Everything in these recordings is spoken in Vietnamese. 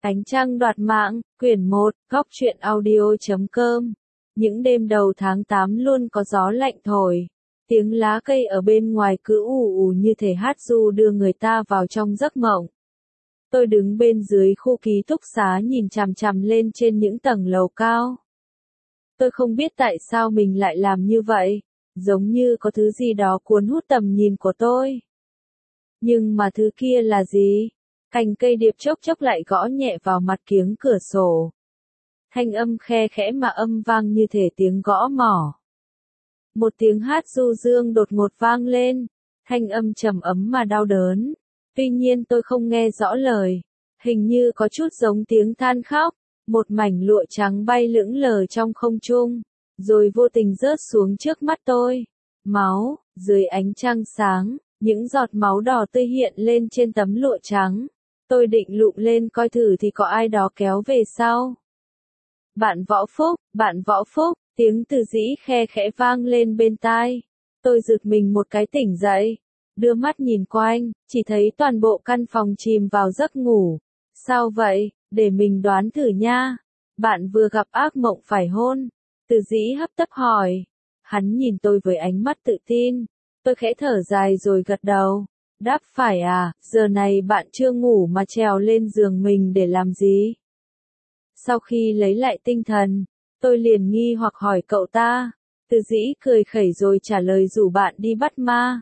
Ánh trăng đoạt mạng, quyển 1, góc truyện audio.com. Những đêm đầu tháng 8 luôn có gió lạnh thổi. Tiếng lá cây ở bên ngoài cứ ù ù như thể hát ru đưa người ta vào trong giấc mộng. Tôi đứng bên dưới khu ký túc xá nhìn chằm chằm lên trên những tầng lầu cao. Tôi không biết tại sao mình lại làm như vậy, giống như có thứ gì đó cuốn hút tầm nhìn của tôi. Nhưng mà thứ kia là gì? Cành cây điệp chốc chốc lại gõ nhẹ vào mặt kiếng cửa sổ. Thanh âm khe khẽ mà âm vang như thể tiếng gõ mỏ. Một tiếng hát du dương đột ngột vang lên, thanh âm trầm ấm mà đau đớn. Tuy nhiên tôi không nghe rõ lời, hình như có chút giống tiếng than khóc. Một mảnh lụa trắng bay lững lờ trong không trung, rồi vô tình rớt xuống trước mắt tôi. Máu, dưới ánh trăng sáng, những giọt máu đỏ tươi hiện lên trên tấm lụa trắng. Tôi định lụm lên coi thử thì có ai đó kéo về sau. Bạn Võ Phúc, tiếng Từ Dĩ khe khẽ vang lên bên tai. Tôi giật mình một cái tỉnh dậy, đưa mắt nhìn quanh, chỉ thấy toàn bộ căn phòng chìm vào giấc ngủ. Sao vậy, để mình đoán thử nha. Bạn vừa gặp ác mộng phải hôn? Từ Dĩ hấp tấp hỏi. Hắn nhìn tôi với ánh mắt tự tin. Tôi khẽ thở dài rồi gật đầu. Đáp phải à, giờ này bạn chưa ngủ mà trèo lên giường mình để làm gì? Sau khi lấy lại tinh thần, tôi liền nghi hoặc hỏi cậu ta. Từ Dĩ cười khẩy rồi trả lời rủ bạn đi bắt ma.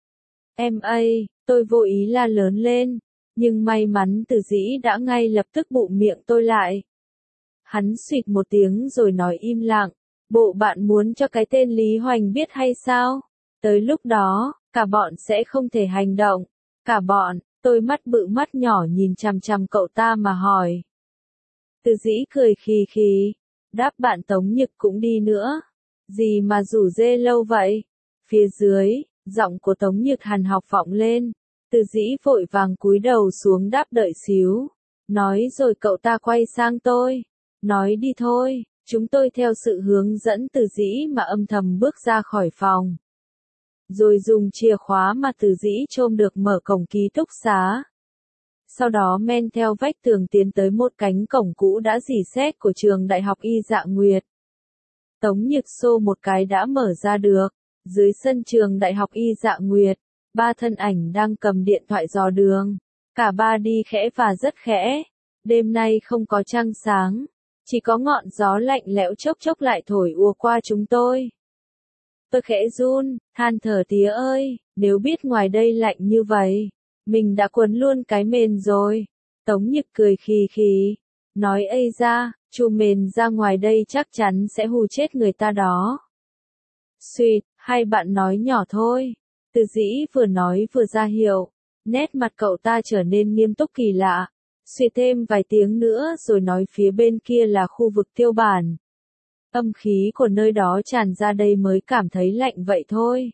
Tôi vô ý la lớn lên, nhưng may mắn Từ Dĩ đã ngay lập tức bụm miệng tôi lại. Hắn xịt một tiếng rồi nói im lặng, bộ bạn muốn cho cái tên Lý Hoành biết hay sao? Tới lúc đó, cả bọn sẽ không thể hành động. Cả bọn, tôi mắt bự mắt nhỏ nhìn chằm chằm cậu ta mà hỏi. Từ Dĩ cười khì khì, đáp bạn Tống Nhực cũng đi nữa. Gì mà rủ dê lâu vậy? Phía dưới, giọng của Tống Nhực hằn học vọng lên. Từ Dĩ vội vàng cúi đầu xuống đáp đợi xíu. Nói rồi cậu ta quay sang tôi. Nói đi thôi, chúng tôi theo sự hướng dẫn Từ Dĩ mà âm thầm bước ra khỏi phòng. Rồi dùng chìa khóa mà Từ Dĩ chôm được mở cổng ký túc xá. Sau đó men theo vách tường tiến tới một cánh cổng cũ đã rỉ sét của trường Đại học Y Dạ Nguyệt. Tống Nhực xô một cái đã mở ra được. Dưới sân trường Đại học Y Dạ Nguyệt, ba thân ảnh đang cầm điện thoại dò đường. Cả ba đi khẽ và rất khẽ. Đêm nay không có trăng sáng, chỉ có ngọn gió lạnh lẽo chốc chốc lại thổi ùa qua chúng tôi. Tôi khẽ run, than thở tía ơi, nếu biết ngoài đây lạnh như vậy, mình đã quấn luôn cái mền rồi. Tống Nhực cười khì khì, nói ây ra, chùm mền ra ngoài đây chắc chắn sẽ hù chết người ta đó. Xuyệt, hay bạn nói nhỏ thôi. Từ Dĩ vừa nói vừa ra hiệu, nét mặt cậu ta trở nên nghiêm túc kỳ lạ. Xuyệt thêm vài tiếng nữa rồi nói phía bên kia là khu vực tiêu bản. Âm khí của nơi đó tràn ra đây mới cảm thấy lạnh vậy thôi.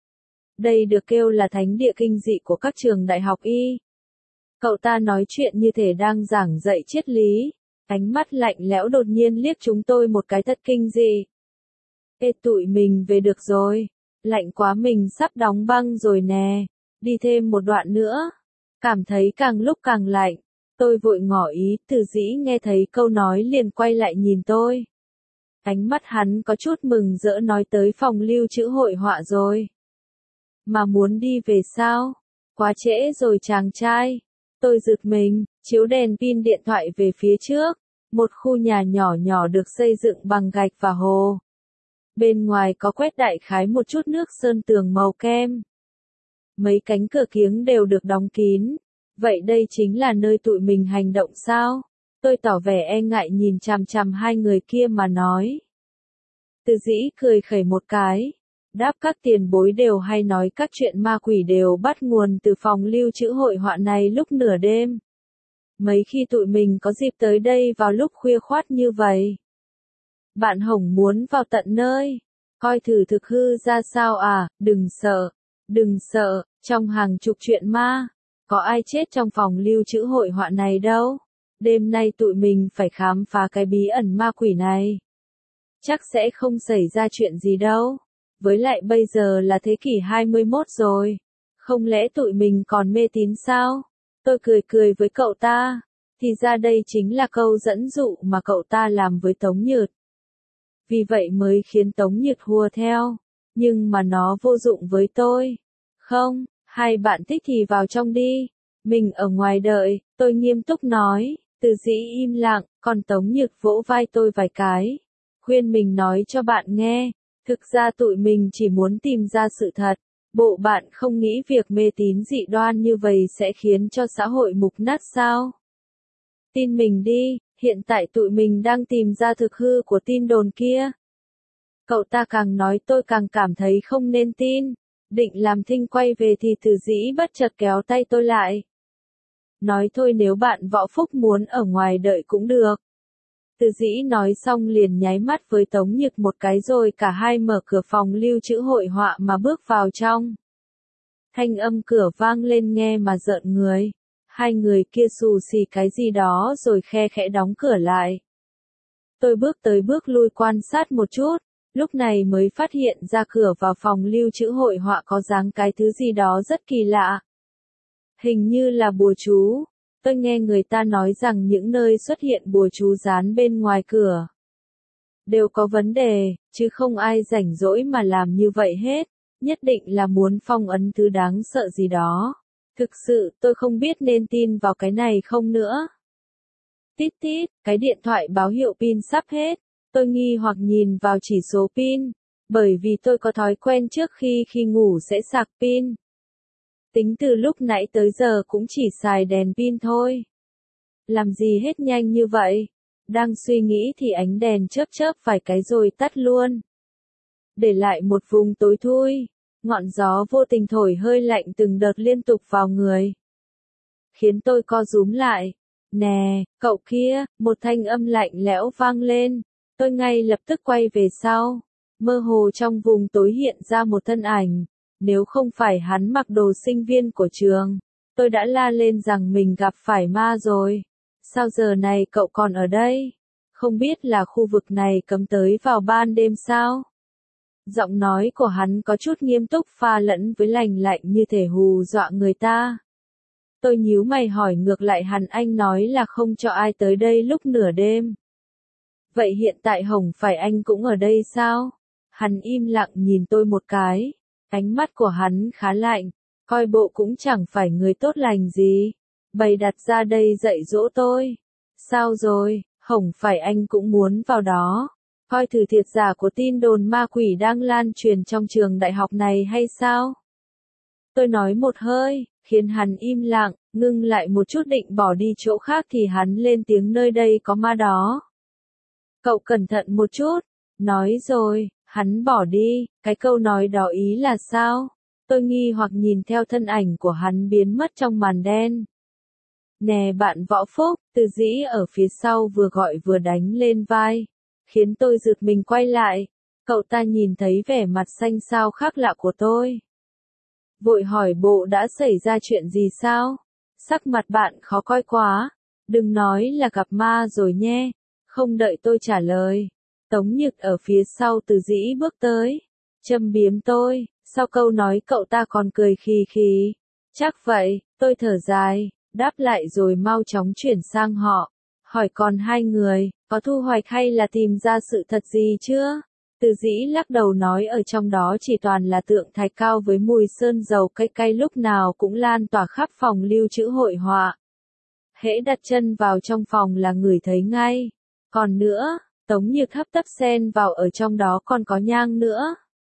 Đây được kêu là thánh địa kinh dị của các trường đại học y. Cậu ta nói chuyện như thể đang giảng dạy triết lý. Ánh mắt lạnh lẽo đột nhiên liếc chúng tôi một cái thật kinh dị. Ê tụi mình về được rồi. Lạnh quá mình sắp đóng băng rồi nè. Đi thêm một đoạn nữa. Cảm thấy càng lúc càng lạnh. Tôi vội ngỏ ý, Từ Dĩ nghe thấy câu nói liền quay lại nhìn tôi. Ánh mắt hắn có chút mừng rỡ nói tới phòng lưu trữ hội họa rồi. Mà muốn đi về sao? Quá trễ rồi chàng trai. Tôi giật mình, chiếu đèn pin điện thoại về phía trước. Một khu nhà nhỏ nhỏ được xây dựng bằng gạch và hồ. Bên ngoài có quét đại khái một chút nước sơn tường màu kem. Mấy cánh cửa kiếng đều được đóng kín. Vậy đây chính là nơi tụi mình hành động sao? Tôi tỏ vẻ e ngại nhìn chằm chằm hai người kia mà nói. Từ Dĩ cười khẩy một cái. Đáp các tiền bối đều hay nói các chuyện ma quỷ đều bắt nguồn từ phòng lưu trữ hội họa này lúc nửa đêm. Mấy khi tụi mình có dịp tới đây vào lúc khuya khoắt như vậy. Bạn Hồng muốn vào tận nơi. Coi thử thực hư ra sao à, đừng sợ, trong hàng chục chuyện ma. Có ai chết trong phòng lưu trữ hội họa này đâu. Đêm nay tụi mình phải khám phá cái bí ẩn ma quỷ này. Chắc sẽ không xảy ra chuyện gì đâu. Với lại bây giờ là thế kỷ 21 rồi. Không lẽ tụi mình còn mê tín sao? Tôi cười cười với cậu ta. Thì ra đây chính là câu dẫn dụ mà cậu ta làm với Tống Nhược. Vì vậy mới khiến Tống Nhược hùa theo. Nhưng mà nó vô dụng với tôi. Không, hai bạn thích thì vào trong đi. Mình ở ngoài đợi, tôi nghiêm túc nói. Từ dĩ im lặng, còn Tống Nhược vỗ vai tôi vài cái. Khuyên mình nói cho bạn nghe. Thực ra tụi mình chỉ muốn tìm ra sự thật. Bộ bạn không nghĩ việc mê tín dị đoan như vậy sẽ khiến cho xã hội mục nát sao? Tin mình đi, hiện tại tụi mình đang tìm ra thực hư của tin đồn kia. Cậu ta càng nói tôi càng cảm thấy không nên tin. Định làm thinh quay về thì Từ Dĩ bất chợt kéo tay tôi lại. Nói thôi nếu bạn Võ Phúc muốn ở ngoài đợi cũng được. Từ Dĩ nói xong liền nháy mắt với Tống Nhược một cái rồi cả hai mở cửa phòng lưu trữ hội họa mà bước vào trong. Thanh âm cửa vang lên nghe mà rợn người. Hai người kia xù xì cái gì đó rồi khe khẽ đóng cửa lại. Tôi bước tới bước lui quan sát một chút, lúc này mới phát hiện ra cửa vào phòng lưu trữ hội họa có dáng cái thứ gì đó rất kỳ lạ. Hình như là bùa chú. Tôi nghe người ta nói rằng những nơi xuất hiện bùa chú dán bên ngoài cửa đều có vấn đề, chứ không ai rảnh rỗi mà làm như vậy hết, nhất định là muốn phong ấn thứ đáng sợ gì đó. Thực sự, tôi không biết nên tin vào cái này không nữa. Tít tít, cái điện thoại báo hiệu pin sắp hết. Tôi nghi hoặc nhìn vào chỉ số pin, bởi vì tôi có thói quen trước khi ngủ sẽ sạc pin. Tính từ lúc nãy tới giờ cũng chỉ xài đèn pin thôi. Làm gì hết nhanh như vậy? Đang suy nghĩ thì ánh đèn chớp chớp vài cái rồi tắt luôn. Để lại một vùng tối thui, ngọn gió vô tình thổi hơi lạnh từng đợt liên tục vào người. Khiến tôi co rúm lại. Nè, cậu kia, một thanh âm lạnh lẽo vang lên. Tôi ngay lập tức quay về sau. Mơ hồ trong vùng tối hiện ra một thân ảnh. Nếu không phải hắn mặc đồ sinh viên của trường, tôi đã la lên rằng mình gặp phải ma rồi. Sao giờ này cậu còn ở đây? Không biết là khu vực này cấm tới vào ban đêm sao? Giọng nói của hắn có chút nghiêm túc pha lẫn với lành lạnh như thể hù dọa người ta. Tôi nhíu mày hỏi ngược lại hắn, anh nói là không cho ai tới đây lúc nửa đêm. Vậy hiện tại Hồng phải anh cũng ở đây sao? Hắn im lặng nhìn tôi một cái. Ánh mắt của hắn khá lạnh, coi bộ cũng chẳng phải người tốt lành gì. Bày đặt ra đây dạy dỗ tôi. Sao rồi, Hồng phải anh cũng muốn vào đó? Coi thử thiệt giả của tin đồn ma quỷ đang lan truyền trong trường đại học này hay sao? Tôi nói một hơi, khiến hắn im lặng, ngưng lại một chút định bỏ đi chỗ khác thì hắn lên tiếng nơi đây có ma đó. Cậu cẩn thận một chút, nói rồi, hắn bỏ đi, cái câu nói đó ý là sao? Tôi nghi hoặc nhìn theo thân ảnh của hắn biến mất trong màn đen. Nè bạn Võ Phúc, Từ Dĩ ở phía sau vừa gọi vừa đánh lên vai, khiến tôi giật mình quay lại. Cậu ta nhìn thấy vẻ mặt xanh xao khác lạ của tôi. Vội hỏi bộ đã xảy ra chuyện gì sao? Sắc mặt bạn khó coi quá, đừng nói là gặp ma rồi nhé. Không đợi tôi trả lời, Tống Nhược ở phía sau Từ Dĩ bước tới, châm biếm tôi, sau câu nói cậu ta còn cười khì khì. Chắc vậy, tôi thở dài, đáp lại rồi mau chóng chuyển sang họ. Hỏi còn hai người, có thu hoạch hay là tìm ra sự thật gì chưa? Từ Dĩ lắc đầu nói ở trong đó chỉ toàn là tượng thạch cao với mùi sơn dầu cay cay lúc nào cũng lan tỏa khắp phòng lưu trữ hội họa. Hễ đặt chân vào trong phòng là ngửi thấy ngay. Còn nữa, Tống Nhược hấp tấp xen vào ở trong đó còn có nhang nữa.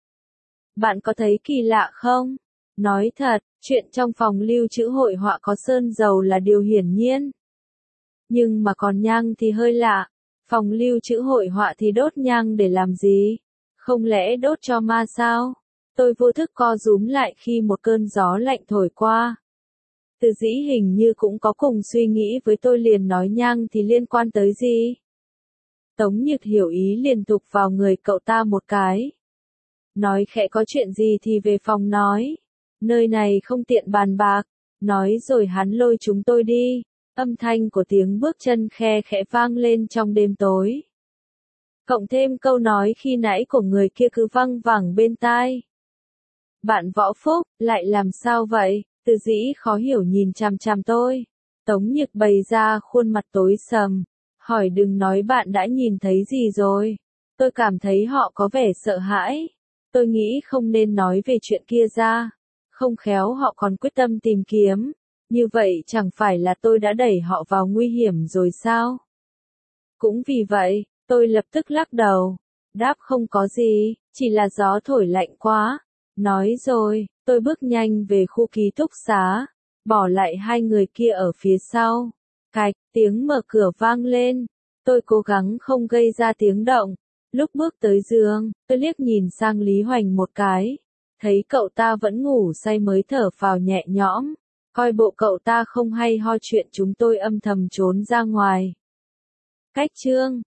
Bạn có thấy kỳ lạ không? Nói thật, chuyện trong phòng lưu trữ hội họa có sơn dầu là điều hiển nhiên. Nhưng mà còn nhang thì hơi lạ. Phòng lưu trữ hội họa thì đốt nhang để làm gì? Không lẽ đốt cho ma sao? Tôi vô thức co rúm lại khi một cơn gió lạnh thổi qua. Từ Dĩ hình như cũng có cùng suy nghĩ với tôi liền nói nhang thì liên quan tới gì? Tống Nhược hiểu ý liền thục vào người cậu ta một cái. Nói khẽ có chuyện gì thì về phòng nói. Nơi này không tiện bàn bạc. Nói rồi hắn lôi chúng tôi đi. Âm thanh của tiếng bước chân khe khẽ vang lên trong đêm tối. Cộng thêm câu nói khi nãy của người kia cứ văng vẳng bên tai. Bạn Võ Phúc, lại làm sao vậy? Từ Dĩ khó hiểu nhìn chằm chằm tôi. Tống Nhược bày ra khuôn mặt tối sầm, hỏi đừng nói bạn đã nhìn thấy gì rồi. Tôi cảm thấy họ có vẻ sợ hãi. Tôi nghĩ không nên nói về chuyện kia ra. Không khéo họ còn quyết tâm tìm kiếm. Như vậy chẳng phải là tôi đã đẩy họ vào nguy hiểm rồi sao? Cũng vì vậy, tôi lập tức lắc đầu. Đáp không có gì, chỉ là gió thổi lạnh quá. Nói rồi, tôi bước nhanh về khu ký túc xá, bỏ lại hai người kia ở phía sau. Cạch, tiếng mở cửa vang lên. Tôi cố gắng không gây ra tiếng động. Lúc bước tới giường, tôi liếc nhìn sang Lý Hoành một cái. Thấy cậu ta vẫn ngủ say mới thở phào nhẹ nhõm. Coi bộ cậu ta không hay ho chuyện chúng tôi âm thầm trốn ra ngoài. Cách chương